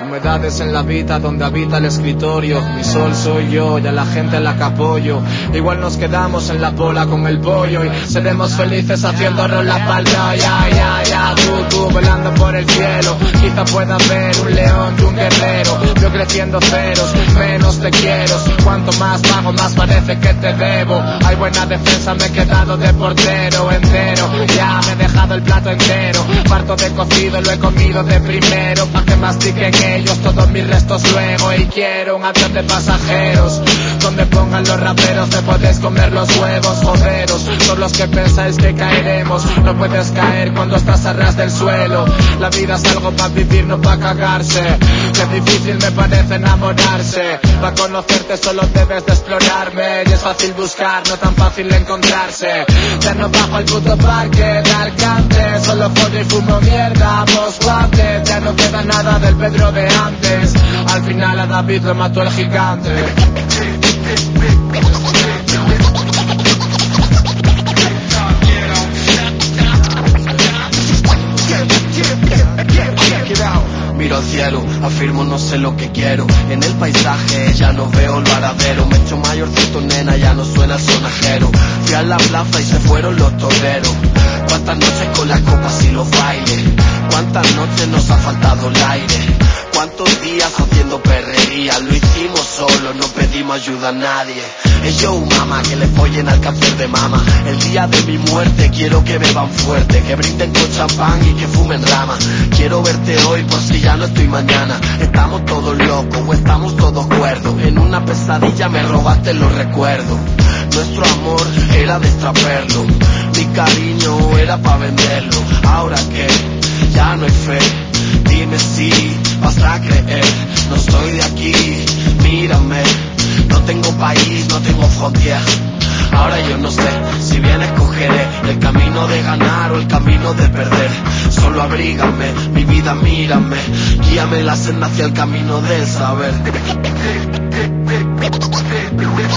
humedades en la vida donde habita el escritorio. Mi sol soy yo y a la gente a la que apoyo. Igual nos quedamos en la bola con el pollo y seremos felices haciéndonos la palma. Ya, tú volando por el cielo. Quizá pueda ver un león y un guerrero. Yo creciendo ceros, menos te quiero. Cuanto más pago, más parece que te debo. Hay buena defensa, me he quedado de portero entero. Ya me he dejado el plato entero. Parto de cocido, lo he comido de primero. Pa' que mastiquen ellos todos mis restos luego. Y quiero un avión de pasajeros donde pongan los raperos, te podéis comer los huevos. Joderos, son los que pensáis que caeremos. No puedes caer cuando estás a ras del suelo. La vida es algo pa' vivir, no pa' cagarse. Qué difícil me parece enamorarse. Pa' conocerte solo debes de explorarme. Y es fácil buscar, no tan fácil encontrarse. Ya no bajo al puto parque de Alcante. Solo jodo y fumo mierda, vos guantes. Ya no queda nada del Pedro de antes. Al final a David lo mató el gigante. Miro al cielo, afirmo no sé lo que quiero. En el paisaje ya no veo el varadero. Me he hecho mayorcito, nena, ya no suena el sonajero. Fui a la plaza y se fueron los toreros. Cuántas noches con las copas y los bailes. Cuántas noches nos ha faltado el aire. Cuántos días haciendo perrería. Lo hicimos solo, no pedimos ayuda a nadie. Es yo, mamá, que le follen al cáncer de mama. El día de mi muerte quiero que beban fuerte, que brinden con champán y que fumen rama. Quiero verte hoy por si ya no estoy mañana. Estamos todos locos o estamos todos cuerdos. En una pesadilla me robaste los recuerdos. Nuestro amor era de extraperlo. Mi cariño era pa' venderlo. Ahora que ya no hay fe, dime si vas a creer. No soy de aquí, mírame. No tengo país, no tengo frontera. Ahora yo no sé si bien escogeré el camino de ganar o el camino de perder. Solo abrígame, mi vida mírame. Guíame la senda hacia el camino del saber.